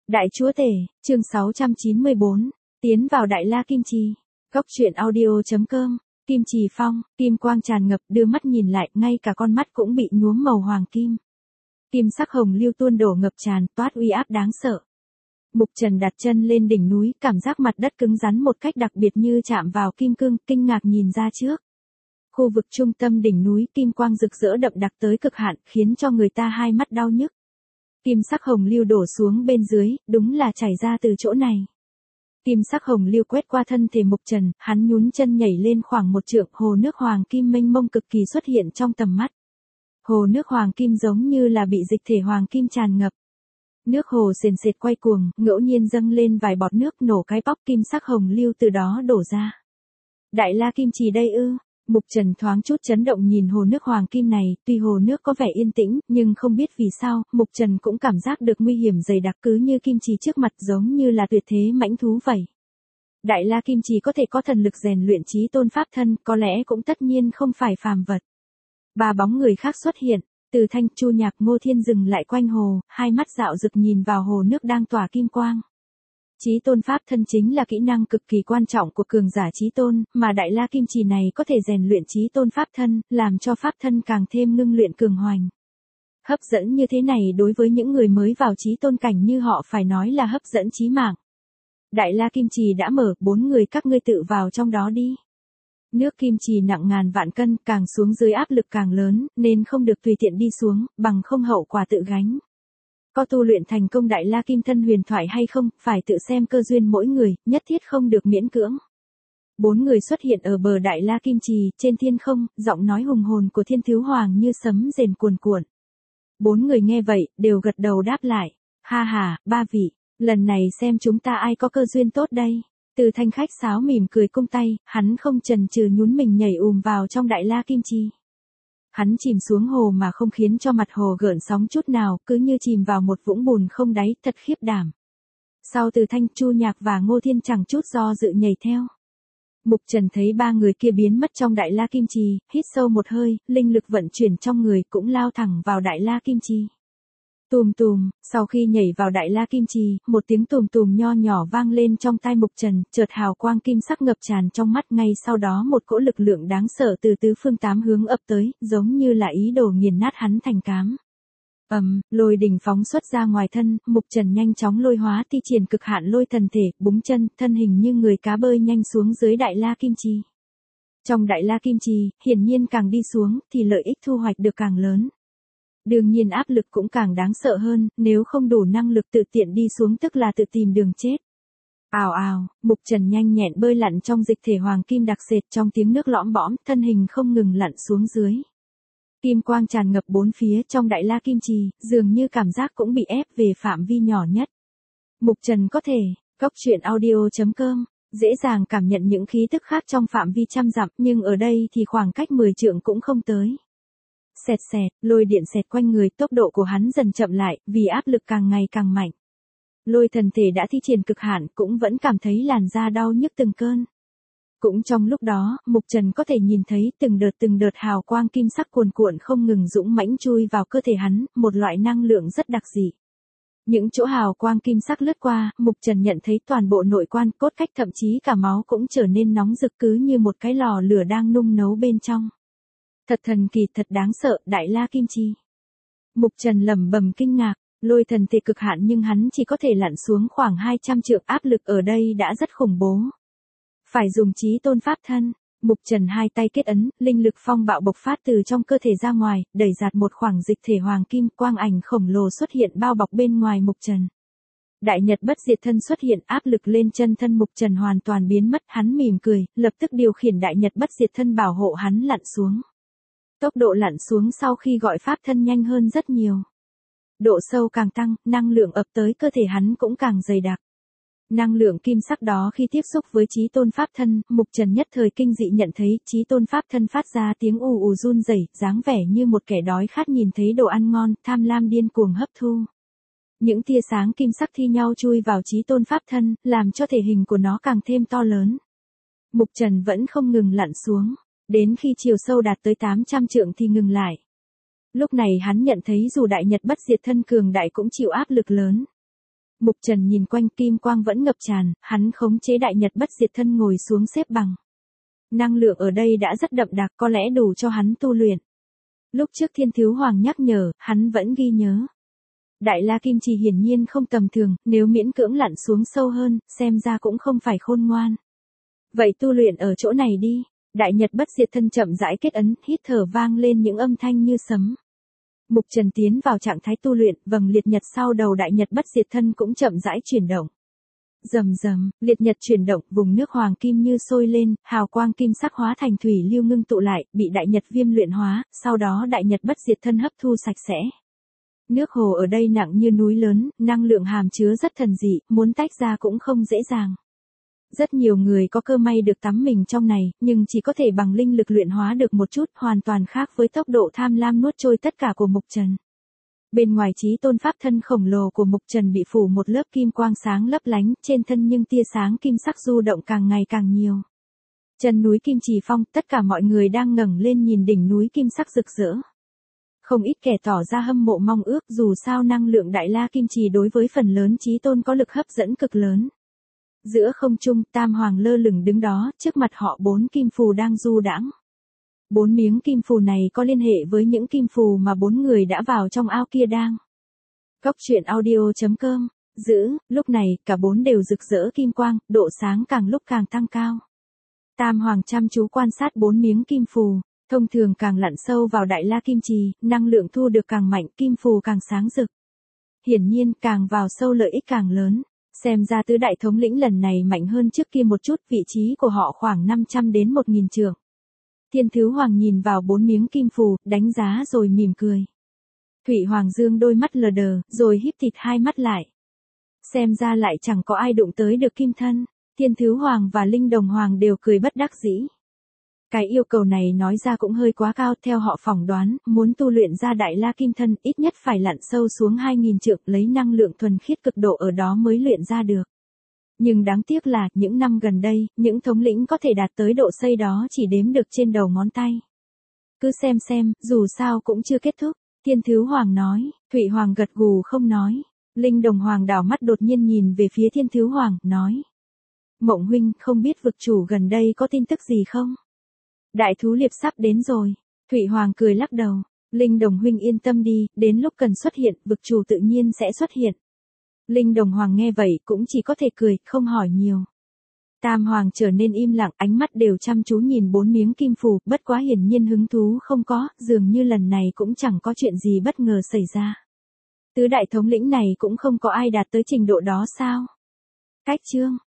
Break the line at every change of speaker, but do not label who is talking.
Đại Chúa Tể, chương 694, tiến vào Đại La Kim Trì. Góc truyện audio.com, Kim Trì Phong, kim quang tràn ngập, đưa mắt nhìn lại, ngay cả con mắt cũng bị nhuốm màu hoàng kim. Kim sắc hồng lưu tuôn đổ ngập tràn, toát uy áp đáng sợ. Mục Trần đặt chân lên đỉnh núi, cảm giác mặt đất cứng rắn một cách đặc biệt như chạm vào kim cương, kinh ngạc nhìn ra trước. Khu vực trung tâm đỉnh núi, kim quang rực rỡ đậm đặc tới cực hạn, khiến cho người ta hai mắt đau nhức. Kim sắc hồng lưu đổ xuống bên dưới, đúng là chảy ra từ chỗ này. Kim sắc hồng lưu quét qua thân thể Mục Trần, hắn nhún chân nhảy lên khoảng 1 trượng, hồ nước hoàng kim mênh mông cực kỳ xuất hiện trong tầm mắt. Hồ nước hoàng kim giống như là bị dịch thể hoàng kim tràn ngập. Nước hồ sền sệt quay cuồng, ngẫu nhiên dâng lên vài bọt nước, nổ cái bóc, kim sắc hồng lưu từ đó đổ ra. Đại La Kim Trì đây ư? Mục Trần thoáng chút chấn động nhìn hồ nước hoàng kim này, tuy hồ nước có vẻ yên tĩnh, nhưng không biết vì sao, Mục Trần cũng cảm giác được nguy hiểm dày đặc, cứ như kim trì trước mặt giống như là tuyệt thế mãnh thú vậy. Đại La Kim Trì có thể có thần lực rèn luyện chí tôn pháp thân, có lẽ cũng tất nhiên không phải phàm vật. Ba bóng người khác xuất hiện, Từ Thanh, Chu Nhạc, Ngô Thiên dừng lại quanh hồ, hai mắt dạo rực nhìn vào hồ nước đang tỏa kim quang. Chí tôn pháp thân chính là kỹ năng cực kỳ quan trọng của cường giả chí tôn, mà Đại La Kim Trì này có thể rèn luyện chí tôn pháp thân, làm cho pháp thân càng thêm ngưng luyện cường hoành. Hấp dẫn như thế này đối với những người mới vào chí tôn cảnh như họ phải nói là hấp dẫn chí mạng. Đại La Kim Trì đã mở, 4 người các ngươi tự vào trong đó đi. Nước kim trì nặng ngàn vạn cân, càng xuống dưới áp lực càng lớn, nên không được tùy tiện đi xuống, bằng không hậu quả tự gánh. Có tu luyện thành công Đại La Kim Thân huyền thoại hay không, phải tự xem cơ duyên mỗi người, nhất thiết không được miễn cưỡng. 4 người xuất hiện ở bờ Đại La Kim Trì, trên thiên không, giọng nói hùng hồn của Thiên Thiếu Hoàng như sấm rền cuồn cuộn. 4 người nghe vậy, đều gật đầu đáp lại. Ha ha, ba vị, lần này xem chúng ta ai có cơ duyên tốt đây. Từ Thanh khách sáo mỉm cười cung tay, hắn không chần chừ nhún mình nhảy vào trong Đại La Kim Trì. Hắn chìm xuống hồ mà không khiến cho mặt hồ gợn sóng chút nào, cứ như chìm vào một vũng bùn không đáy, thật khiếp đảm. Sau Từ Thanh, Chu Nhạc và Ngô Thiên chẳng chút do dự nhảy theo. Mục Trần thấy 3 người kia biến mất trong Đại La Kim Trì, hít sâu một hơi, linh lực vận chuyển trong người cũng lao thẳng vào Đại La Kim Trì. Tùm tùm, sau khi nhảy vào Đại La Kim Trì, một tiếng tùm tùm nho nhỏ vang lên trong tai Mục Trần, chợt hào quang kim sắc ngập tràn trong mắt, ngay sau đó một cỗ lực lượng đáng sợ từ tứ phương tám hướng ập tới, giống như là ý đồ nghiền nát hắn thành cám. Lôi đỉnh phóng xuất ra ngoài thân, Mục Trần nhanh chóng lôi hóa thi triển cực hạn lôi thần thể, búng chân, thân hình như người cá bơi nhanh xuống dưới Đại La Kim Trì. Trong Đại La Kim Trì, hiển nhiên càng đi xuống, thì lợi ích thu hoạch được càng lớn. Đương nhiên áp lực cũng càng đáng sợ hơn, nếu không đủ năng lực tự tiện đi xuống tức là tự tìm đường chết. Ào ào, Mục Trần nhanh nhẹn bơi lặn trong dịch thể hoàng kim đặc sệt, trong tiếng nước lõm bõm, thân hình không ngừng lặn xuống dưới. Kim quang tràn ngập bốn phía trong Đại La Kim Trì, dường như cảm giác cũng bị ép về phạm vi nhỏ nhất. Mục Trần có thể, góc truyện audio.com, dễ dàng cảm nhận những khí tức khác trong phạm vi trăm dặm, nhưng ở đây thì khoảng cách 10 trượng cũng không tới. Xẹt xẹt, lôi điện xẹt quanh người, tốc độ của hắn dần chậm lại, vì áp lực càng ngày càng mạnh. Lôi thần thể đã thi triển cực hạn, cũng vẫn cảm thấy làn da đau nhức từng cơn. Cũng trong lúc đó, Mục Trần có thể nhìn thấy từng đợt hào quang kim sắc cuồn cuộn không ngừng dũng mãnh chui vào cơ thể hắn, một loại năng lượng rất đặc dị. Những chỗ hào quang kim sắc lướt qua, Mục Trần nhận thấy toàn bộ nội quan, cốt cách thậm chí cả máu cũng trở nên nóng rực, cứ như một cái lò lửa đang nung nấu bên trong. Thật thần kỳ, thật đáng sợ, Đại La Kim Trì. Mục Trần lẩm bẩm kinh ngạc, lôi thần thể cực hạn nhưng hắn chỉ có thể lặn xuống khoảng 200 trượng, áp lực ở đây đã rất khủng bố. Phải dùng chí tôn pháp thân, Mục Trần hai tay kết ấn, linh lực phong bạo bộc phát từ trong cơ thể ra ngoài, đẩy giạt một khoảng dịch thể hoàng kim, quang ảnh khổng lồ xuất hiện bao bọc bên ngoài Mục Trần. Đại Nhật bất diệt thân xuất hiện, áp lực lên chân thân Mục Trần hoàn toàn biến mất, hắn mỉm cười, lập tức điều khiển Đại Nhật bất diệt thân bảo hộ hắn lặn xuống. Tốc độ lặn xuống sau khi gọi pháp thân nhanh hơn rất nhiều. Độ sâu càng tăng, năng lượng ập tới cơ thể hắn cũng càng dày đặc. Năng lượng kim sắc đó khi tiếp xúc với chí tôn pháp thân, Mục Trần nhất thời kinh dị nhận thấy chí tôn pháp thân phát ra tiếng ù ù run rẩy, dáng vẻ như một kẻ đói khát nhìn thấy đồ ăn ngon, tham lam điên cuồng hấp thu. Những tia sáng kim sắc thi nhau chui vào chí tôn pháp thân, làm cho thể hình của nó càng thêm to lớn. Mục Trần vẫn không ngừng lặn xuống. Đến khi chiều sâu đạt tới 800 trượng thì ngừng lại. Lúc này hắn nhận thấy dù Đại Nhật bất diệt thân cường đại cũng chịu áp lực lớn. Mục Trần nhìn quanh kim quang vẫn ngập tràn, hắn khống chế đại nhật bất diệt thân ngồi xuống xếp bằng. Năng lượng ở đây đã rất đậm đặc có lẽ đủ cho hắn tu luyện. Lúc trước Thiên Thiếu Hoàng nhắc nhở, hắn vẫn ghi nhớ. Đại La Kim Trì hiển nhiên không tầm thường, nếu miễn cưỡng lặn xuống sâu hơn, xem ra cũng không phải khôn ngoan. Vậy tu luyện ở chỗ này đi. Đại nhật bất diệt thân chậm rãi kết ấn, hít thở vang lên những âm thanh như sấm. Mục Trần tiến vào trạng thái tu luyện, vầng liệt nhật sau đầu đại nhật bất diệt thân cũng chậm rãi chuyển động. Rầm rầm, liệt nhật chuyển động, vùng nước hoàng kim như sôi lên, hào quang kim sắc hóa thành thủy lưu ngưng tụ lại, bị đại nhật viêm luyện hóa, sau đó đại nhật bất diệt thân hấp thu sạch sẽ. Nước hồ ở đây nặng như núi lớn, năng lượng hàm chứa rất thần dị, muốn tách ra cũng không dễ dàng. Rất nhiều người có cơ may được tắm mình trong này, nhưng chỉ có thể bằng linh lực luyện hóa được một chút, hoàn toàn khác với tốc độ tham lam nuốt trôi tất cả của Mục Trần. Bên ngoài chí tôn pháp thân khổng lồ của Mục Trần bị phủ một lớp kim quang sáng lấp lánh, trên thân nhưng tia sáng kim sắc du động càng ngày càng nhiều. Chân núi Kim Trì Phong, tất cả mọi người đang ngẩng lên nhìn đỉnh núi kim sắc rực rỡ. Không ít kẻ tỏ ra hâm mộ mong ước, dù sao năng lượng Đại La Kim Trì đối với phần lớn chí tôn có lực hấp dẫn cực lớn. Giữa không trung, Tam Hoàng lơ lửng đứng đó, trước mặt họ 4 kim phù đang du đãng. 4 miếng kim phù này có liên hệ với những kim phù mà 4 người đã vào trong ao kia đang. Cốc truyện audio.com, lúc này, cả 4 đều rực rỡ kim quang, độ sáng càng lúc càng tăng cao. Tam Hoàng chăm chú quan sát 4 miếng kim phù, thông thường càng lặn sâu vào Đại La Kim Trì, năng lượng thu được càng mạnh, kim phù càng sáng rực. Hiển nhiên, càng vào sâu lợi ích càng lớn. Xem ra tứ đại thống lĩnh lần này mạnh hơn trước kia một chút, vị trí của họ khoảng 500 đến 1000 trượng. Thiên Thứ Hoàng nhìn vào 4 miếng kim phù, đánh giá rồi mỉm cười. Thủy Hoàng Dương đôi mắt lờ đờ, rồi híp thịt hai mắt lại. Xem ra lại chẳng có ai đụng tới được kim thân. Thiên Thứ Hoàng và Linh Đồng Hoàng đều cười bất đắc dĩ. Cái yêu cầu này nói ra cũng hơi quá cao, theo họ phỏng đoán, muốn tu luyện ra Đại La Kim Thân, ít nhất phải lặn sâu xuống 2000 trượng, lấy năng lượng thuần khiết cực độ ở đó mới luyện ra được. Nhưng đáng tiếc là, những năm gần đây, những thống lĩnh có thể đạt tới độ xây đó chỉ đếm được trên đầu ngón tay. Cứ xem, dù sao cũng chưa kết thúc, Thiên Thứ Hoàng nói. Thủy Hoàng gật gù không nói. Linh Đồng Hoàng đảo mắt đột nhiên nhìn về phía Thiên Thứ Hoàng, nói. Mộng huynh, không biết vực chủ gần đây có tin tức gì không? Đại thú liệp sắp đến rồi. Thủy Hoàng cười lắc đầu. Linh Đồng huynh yên tâm đi, đến lúc cần xuất hiện, vực chủ tự nhiên sẽ xuất hiện. Linh Đồng Hoàng nghe vậy cũng chỉ có thể cười, không hỏi nhiều. Tam Hoàng trở nên im lặng, ánh mắt đều chăm chú nhìn 4 miếng kim phù, bất quá hiển nhiên hứng thú không có, dường như lần này cũng chẳng có chuyện gì bất ngờ xảy ra. Tứ đại thống lĩnh này cũng không có ai đạt tới trình độ đó sao? Cách chương